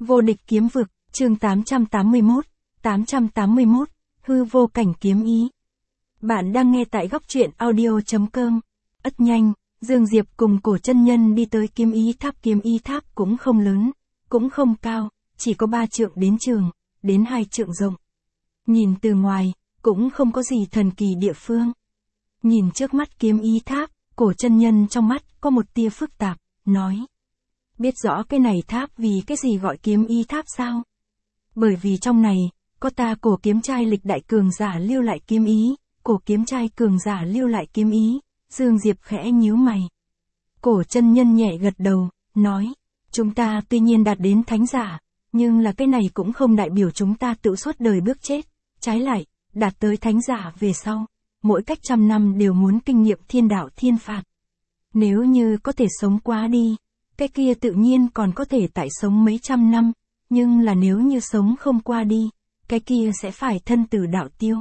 Vô địch kiếm vực, chương 881, hư vô cảnh kiếm ý. Bạn đang nghe tại góc truyện audio.com. Ất nhanh, Dương Diệp cùng Cổ chân nhân đi tới kiếm ý tháp cũng không lớn, cũng không cao, chỉ có 3 trượng đến 2 trượng rộng. Nhìn từ ngoài, cũng không có gì thần kỳ địa phương. Nhìn trước mắt kiếm ý tháp, Cổ chân nhân trong mắt có một tia phức tạp, nói. Biết rõ cái này tháp vì cái gì gọi kiếm ý tháp sao? Bởi vì trong này, có ta Cổ kiếm trai lịch đại cường giả lưu lại kiếm ý, Cổ kiếm trai cường giả lưu lại kiếm ý. Dương Diệp khẽ nhíu mày. Cổ chân nhân nhẹ gật đầu, nói. Chúng ta tuy nhiên đạt đến thánh giả, nhưng là cái này cũng không đại biểu chúng ta tự suốt đời bước chết. Trái lại, đạt tới thánh giả về sau, mỗi cách 100 năm đều muốn kinh nghiệm thiên đạo thiên phạt. Nếu như có thể sống qua đi, cái kia tự nhiên còn có thể tại sống mấy trăm năm, nhưng là nếu như sống không qua đi, cái kia sẽ phải thân tử đạo tiêu.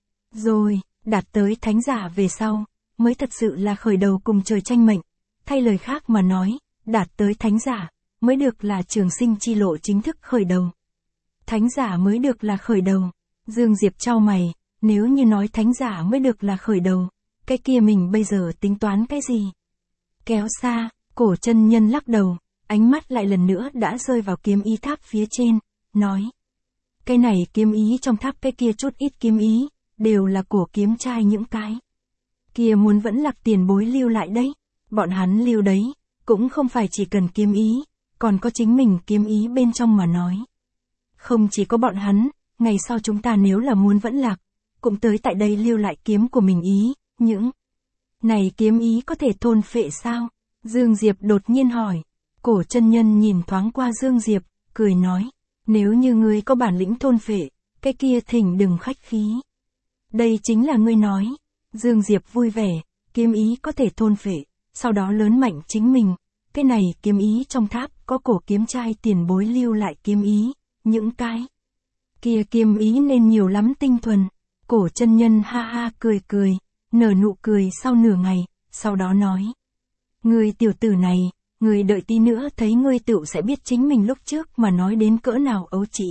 Rồi, đạt tới thánh giả về sau, mới thật sự là khởi đầu cùng trời tranh mệnh. Thay lời khác mà nói, đạt tới thánh giả, mới được là trường sinh chi lộ chính thức khởi đầu. Thánh giả mới được là khởi đầu. Dương Diệp chau mày, nếu như nói thánh giả mới được là khởi đầu, cái kia mình bây giờ tính toán cái gì? Kéo xa, Cổ chân nhân lắc đầu, ánh mắt lại lần nữa đã rơi vào kiếm ý tháp phía trên, nói. Cái này kiếm ý trong tháp, cái kia chút ít kiếm ý, đều là của kiếm trai những cái. Kia muốn vẫn lạc tiền bối lưu lại đấy, bọn hắn lưu đấy, cũng không phải chỉ cần kiếm ý, còn có chính mình kiếm ý bên trong mà nói. Không chỉ có bọn hắn, ngày sau chúng ta nếu là muốn vẫn lạc, cũng tới tại đây lưu lại kiếm của mình ý, những này kiếm ý có thể thôn phệ sao? Dương Diệp đột nhiên hỏi. Cổ chân nhân nhìn thoáng qua Dương Diệp, cười nói, nếu như ngươi có bản lĩnh thôn phệ, cái kia thỉnh đừng khách khí. Đây chính là ngươi nói. Dương Diệp vui vẻ, kiếm ý có thể thôn phệ, sau đó lớn mạnh chính mình. Cái này kiếm ý trong tháp có Cổ kiếm trai tiền bối lưu lại kiếm ý, những cái kia kiếm ý nên nhiều lắm tinh thuần. Cổ chân nhân ha ha cười, nở nụ cười sau nửa ngày, sau đó nói. Người tiểu tử này, người đợi tí nữa thấy ngươi tựu sẽ biết chính mình lúc trước mà nói đến cỡ nào ấu trĩ.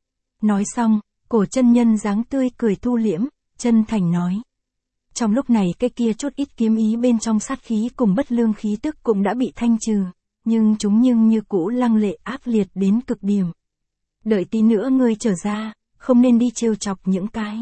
Nói xong, Cổ chân nhân dáng tươi cười thu liễm, chân thành nói. Trong lúc này cái kia chút ít kiếm ý bên trong sát khí cùng bất lương khí tức cũng đã bị thanh trừ, nhưng chúng như cũ lăng lệ ác liệt đến cực điểm. Đợi tí nữa ngươi trở ra, không nên đi trêu chọc những cái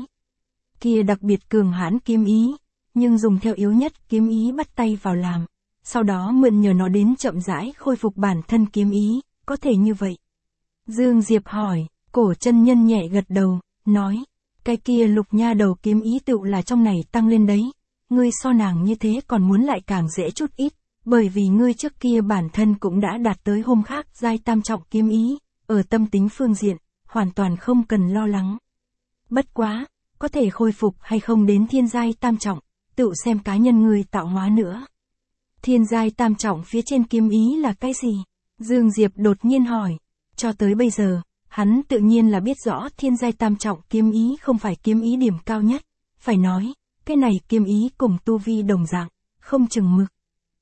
kia đặc biệt cường hãn kiếm ý, nhưng dùng theo yếu nhất kiếm ý bắt tay vào làm, sau đó mượn nhờ nó đến chậm rãi khôi phục bản thân kiếm ý, có thể như vậy. Dương Diệp hỏi, Cổ chân nhân nhẹ gật đầu, nói, cái kia Lục nha đầu kiếm ý tựu là trong này tăng lên đấy, ngươi so nàng như thế còn muốn lại càng dễ chút ít, bởi vì ngươi trước kia bản thân cũng đã đạt tới hôm khác giai tam trọng kiếm ý, ở tâm tính phương diện, hoàn toàn không cần lo lắng. Bất quá, có thể khôi phục hay không đến thiên giai tam trọng, tự xem cá nhân người tạo hóa nữa. Thiên giai tam trọng phía trên kiếm ý là cái gì? Dương Diệp đột nhiên hỏi. Cho tới bây giờ, hắn tự nhiên là biết rõ thiên giai tam trọng kiếm ý không phải kiếm ý điểm cao nhất. Phải nói, cái này kiếm ý cùng tu vi đồng dạng, không chừng mực.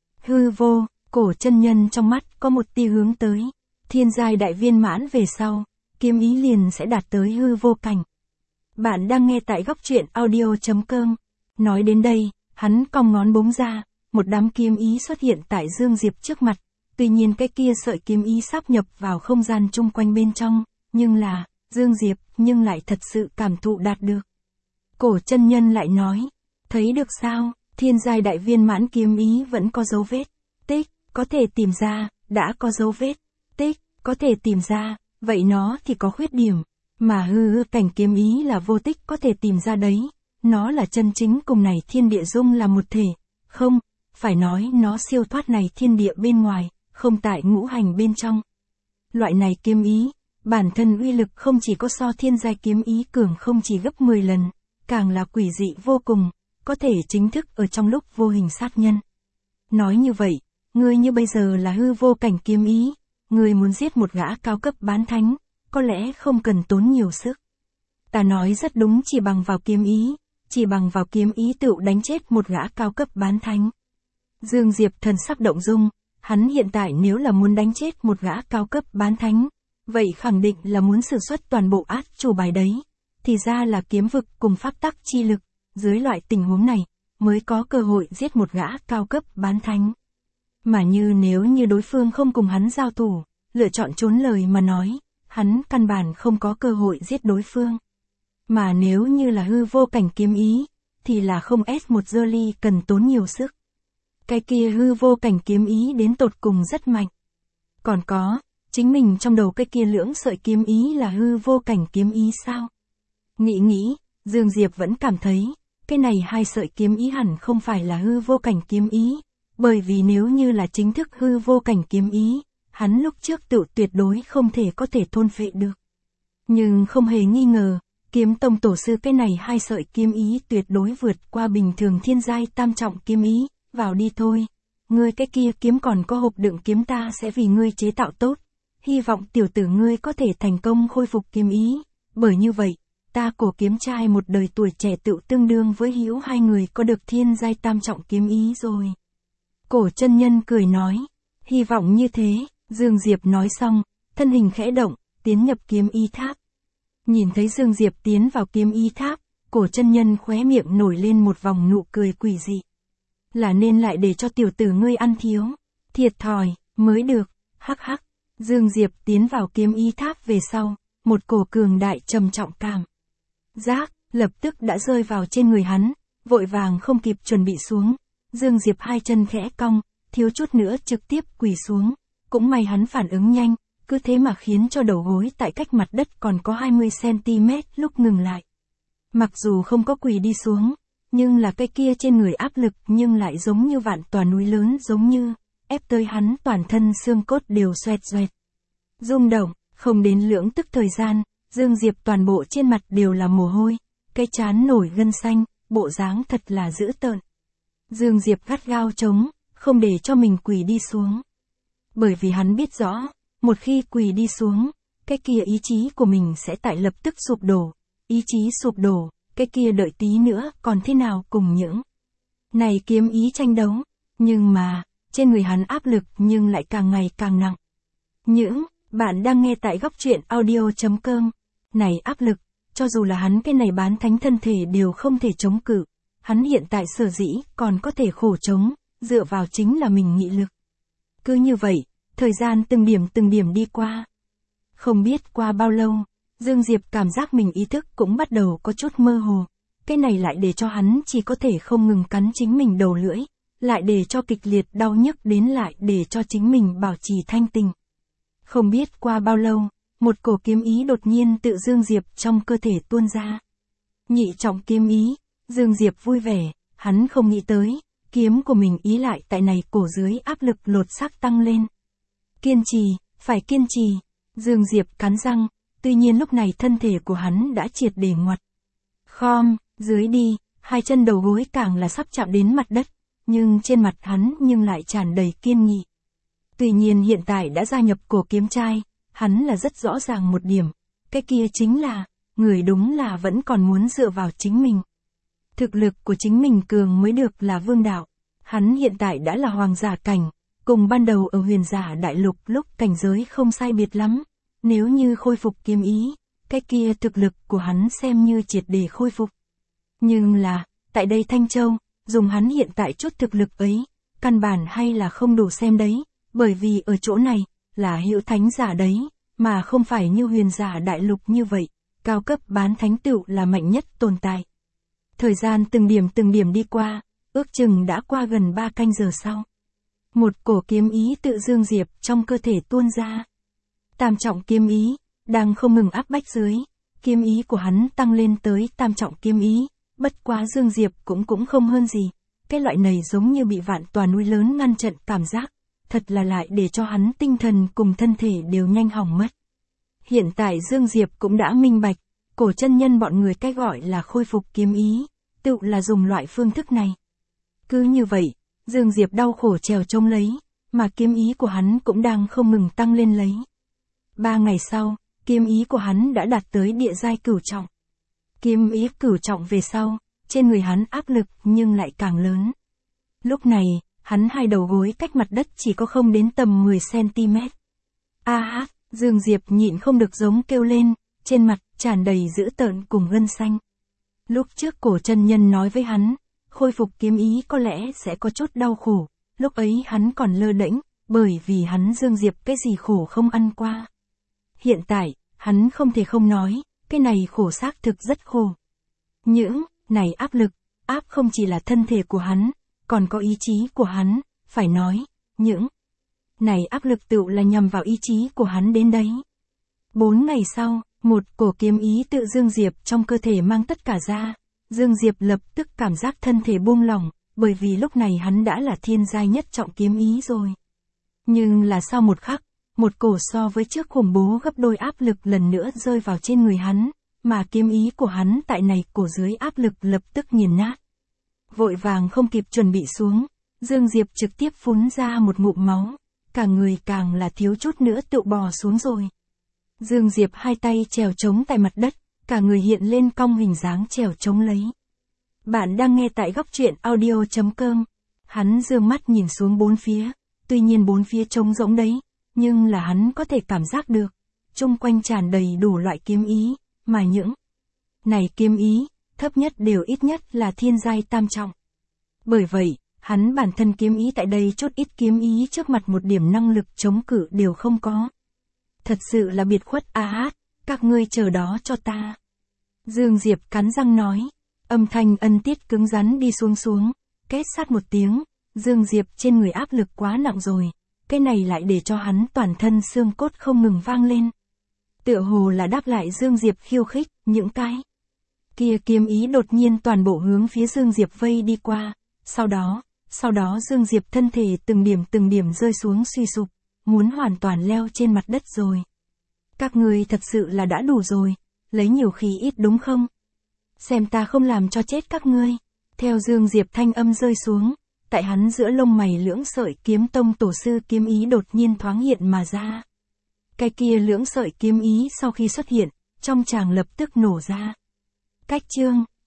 Hư vô, Cổ chân nhân trong mắt có một tia hướng tới. Thiên giai đại viên mãn về sau, kiếm ý liền sẽ đạt tới hư vô cảnh. Bạn đang nghe tại góc truyện audio.com. Nói đến đây, hắn cong ngón búng ra, một đám kiếm ý xuất hiện tại Dương Diệp trước mặt. Tuy nhiên cái kia sợi kiếm ý sáp nhập vào không gian chung quanh bên trong, nhưng là, Dương Diệp nhưng lại thật sự cảm thụ đạt được. Cổ chân nhân lại nói, thấy được sao, thiên giai đại viên mãn kiếm ý vẫn có dấu vết, tích, có thể tìm ra, đã có dấu vết, tích, có thể tìm ra, vậy nó thì có khuyết điểm. Mà hư cảnh kiếm ý là vô tích có thể tìm ra đấy, nó là chân chính cùng này thiên địa dung là một thể, không, phải nói nó siêu thoát này thiên địa bên ngoài, không tại ngũ hành bên trong. Loại này kiếm ý, bản thân uy lực không chỉ có so thiên giai kiếm ý cường không chỉ gấp 10 lần, càng là quỷ dị vô cùng, có thể chính thức ở trong lúc vô hình sát nhân. Nói như vậy, ngươi như bây giờ là hư vô cảnh kiếm ý, ngươi muốn giết một gã cao cấp bán thánh, có lẽ không cần tốn nhiều sức. Ta nói rất đúng, chỉ bằng vào kiếm ý tựu đánh chết một gã cao cấp bán thánh. Dương Diệp thần sắc động dung, hắn hiện tại nếu là muốn đánh chết một gã cao cấp bán thánh, vậy khẳng định là muốn sử xuất toàn bộ át chủ bài đấy. Thì ra là kiếm vực cùng pháp tắc chi lực, dưới loại tình huống này, mới có cơ hội giết một gã cao cấp bán thánh. Mà nếu như đối phương không cùng hắn giao thủ, lựa chọn trốn lời mà nói, hắn căn bản không có cơ hội giết đối phương. Mà nếu như là hư vô cảnh kiếm ý, thì là không S1 Jolly cần tốn nhiều sức. Cái kia hư vô cảnh kiếm ý đến tột cùng rất mạnh. Còn có, chính mình trong đầu cái kia lưỡng sợi kiếm ý là hư vô cảnh kiếm ý sao? Nghĩ, Dương Diệp vẫn cảm thấy, cái này hai sợi kiếm ý hẳn không phải là hư vô cảnh kiếm ý, bởi vì nếu như là chính thức hư vô cảnh kiếm ý, hắn lúc trước tự tuyệt đối không thể có thể thôn phệ được. Nhưng không hề nghi ngờ, kiếm tông tổ sư cái này hai sợi kiếm ý tuyệt đối vượt qua bình thường thiên giai tam trọng kiếm ý, vào đi thôi. Ngươi cái kia kiếm còn có hộp đựng kiếm ta sẽ vì ngươi chế tạo tốt. Hy vọng tiểu tử ngươi có thể thành công khôi phục kiếm ý, bởi như vậy, ta cổ kiếm trai một đời tuổi trẻ tự tương đương với Hữu hai người có được thiên giai tam trọng kiếm ý rồi. Cổ chân nhân cười nói, hy vọng như thế, Dương Diệp nói xong, thân hình khẽ động, tiến nhập kiếm ý tháp. Nhìn thấy Dương Diệp tiến vào kiếm ý tháp, cổ chân nhân khóe miệng nổi lên một vòng nụ cười quỷ dị. Là nên lại để cho tiểu tử ngươi ăn thiếu, thiệt thòi, mới được, hắc hắc. Dương Diệp tiến vào kiếm ý tháp về sau, một cổ cường đại trầm trọng cảm giác, lập tức đã rơi vào trên người hắn, vội vàng không kịp chuẩn bị xuống. Dương Diệp hai chân khẽ cong, thiếu chút nữa trực tiếp quỳ xuống, cũng may hắn phản ứng nhanh, cứ thế mà khiến cho đầu gối tại cách mặt đất còn có 20cm lúc ngừng lại. Mặc dù không có quỳ đi xuống, nhưng là cái kia trên người áp lực nhưng lại giống như vạn tòa núi lớn giống như, ép tới hắn toàn thân xương cốt đều xoẹt xoẹt. Rung động, không đến lưỡng tức thời gian, Dương Diệp toàn bộ trên mặt đều là mồ hôi, cái trán nổi gân xanh, bộ dáng thật là dữ tợn. Dương Diệp gắt gao chống, không để cho mình quỳ đi xuống. Bởi vì hắn biết rõ, một khi quỳ đi xuống, cái kia ý chí của mình sẽ tại lập tức sụp đổ. Ý chí sụp đổ, cái kia đợi tí nữa còn thế nào cùng những này kiếm ý tranh đấu. Nhưng mà, trên người hắn áp lực nhưng lại càng ngày càng nặng. Những bạn đang nghe tại góc truyện audio.com. Này áp lực, cho dù là hắn cái này bán thánh thân thể đều không thể chống cự. Hắn hiện tại sở dĩ còn có thể khổ chống, dựa vào chính là mình nghị lực. Cứ như vậy, thời gian từng điểm đi qua. Không biết qua bao lâu, Dương Diệp cảm giác mình ý thức cũng bắt đầu có chút mơ hồ. Cái này lại để cho hắn chỉ có thể không ngừng cắn chính mình đầu lưỡi, lại để cho kịch liệt đau nhức đến lại để cho chính mình bảo trì thanh tình. Không biết qua bao lâu, một cổ kiếm ý đột nhiên tự Dương Diệp trong cơ thể tuôn ra. Nhị trọng kiếm ý, Dương Diệp vui vẻ, hắn không nghĩ tới, kiếm của mình ý lại tại này cổ dưới áp lực lột xác tăng lên. Kiên trì, phải kiên trì, Dương Diệp cắn răng, tuy nhiên lúc này thân thể của hắn đã triệt để ngoặt. Khom, dưới đi, hai chân đầu gối càng là sắp chạm đến mặt đất, nhưng trên mặt hắn nhưng lại tràn đầy kiên nghị. Tuy nhiên hiện tại đã gia nhập cổ kiếm trai, hắn là rất rõ ràng một điểm, cái kia chính là, người đúng là vẫn còn muốn dựa vào chính mình. Thực lực của chính mình cường mới được là vương đạo, hắn hiện tại đã là hoàng giả cảnh, cùng ban đầu ở huyền giả đại lục lúc cảnh giới không sai biệt lắm, nếu như khôi phục kiếm ý, cái kia thực lực của hắn xem như triệt để khôi phục. Nhưng là, tại đây Thanh Châu, dùng hắn hiện tại chút thực lực ấy, căn bản hay là không đủ xem đấy, bởi vì ở chỗ này, là hữu thánh giả đấy, mà không phải như huyền giả đại lục như vậy, cao cấp bán thánh tựu là mạnh nhất tồn tại. Thời gian từng điểm đi qua, ước chừng đã qua gần 3 canh giờ sau. Một cổ kiếm ý tự Dương Diệp trong cơ thể tuôn ra. Tam trọng kiếm ý, đang không ngừng áp bách dưới, kiếm ý của hắn tăng lên tới tam trọng kiếm ý, bất quá Dương Diệp cũng không hơn gì, cái loại này giống như bị vạn tòa núi lớn ngăn chặn cảm giác, thật là lại để cho hắn tinh thần cùng thân thể đều nhanh hỏng mất. Hiện tại Dương Diệp cũng đã minh bạch, cổ chân nhân bọn người cái gọi là khôi phục kiếm ý, tự là dùng loại phương thức này. Cứ như vậy, Dương Diệp đau khổ trèo trông lấy, mà kiếm ý của hắn cũng đang không ngừng tăng lên lấy. 3 ngày sau, kiếm ý của hắn đã đạt tới địa giai cửu trọng. Kiếm ý cửu trọng về sau, trên người hắn áp lực nhưng lại càng lớn. Lúc này, hắn hai đầu gối cách mặt đất chỉ có không đến tầm 10cm. Dương Diệp nhịn không được giống kêu lên, trên mặt tràn đầy dữ tợn cùng gân xanh. Lúc trước Cổ chân nhân nói với hắn, khôi phục kiếm ý có lẽ sẽ có chút đau khổ, lúc ấy hắn còn lơ đễnh, bởi vì hắn Dương Diệp cái gì khổ không ăn qua. Hiện tại, hắn không thể không nói, cái này khổ xác thực rất khổ. Những này áp lực, áp không chỉ là thân thể của hắn, còn có ý chí của hắn, phải nói, những này áp lực tựu là nhằm vào ý chí của hắn đến đấy. 4 ngày sau, một cổ kiếm ý tự Dương Diệp trong cơ thể mang tất cả ra, Dương Diệp lập tức cảm giác thân thể buông lỏng, bởi vì lúc này hắn đã là thiên giai nhất trọng kiếm ý rồi. Nhưng là sau một khắc, một cổ so với trước khủng bố gấp đôi áp lực lần nữa rơi vào trên người hắn, mà kiếm ý của hắn tại này cổ dưới áp lực lập tức nghiền nát. Vội vàng không kịp chuẩn bị xuống, Dương Diệp trực tiếp phun ra một ngụm máu, cả người càng là thiếu chút nữa tự bò xuống rồi. Dương Diệp hai tay trèo trống tại mặt đất, cả người hiện lên cong hình dáng trèo trống lấy. Bạn đang nghe tại góc truyện audio.com. Hắn dương mắt nhìn xuống bốn phía, tuy nhiên bốn phía trống rỗng đấy, nhưng là hắn có thể cảm giác được, chung quanh tràn đầy đủ loại kiếm ý, mà những này kiếm ý, thấp nhất đều ít nhất là thiên giai tam trọng. Bởi vậy, hắn bản thân kiếm ý tại đây chút ít kiếm ý trước mặt một điểm năng lực chống cự đều không có. Thật sự là biệt khuất các ngươi chờ đó cho ta. Dương Diệp cắn răng nói, âm thanh ân tiết cứng rắn đi xuống, kết sát một tiếng, Dương Diệp trên người áp lực quá nặng rồi, cái này lại để cho hắn toàn thân xương cốt không ngừng vang lên. Tựa hồ là đáp lại Dương Diệp khiêu khích, những cái kia kiếm ý đột nhiên toàn bộ hướng phía Dương Diệp vây đi qua, sau đó Dương Diệp thân thể từng điểm rơi xuống suy sụp, muốn hoàn toàn leo trên mặt đất rồi. Các ngươi thật sự là đã đủ rồi, lấy nhiều khí ít đúng không? Xem ta không làm cho chết các ngươi. Theo Dương Diệp thanh âm rơi xuống, tại hắn giữa lông mày lưỡng sợi kiếm tông tổ sư kiếm ý đột nhiên thoáng hiện mà ra. Cái kia lưỡng sợi kiếm ý sau khi xuất hiện, trong tràng lập tức nổ ra. Cách chương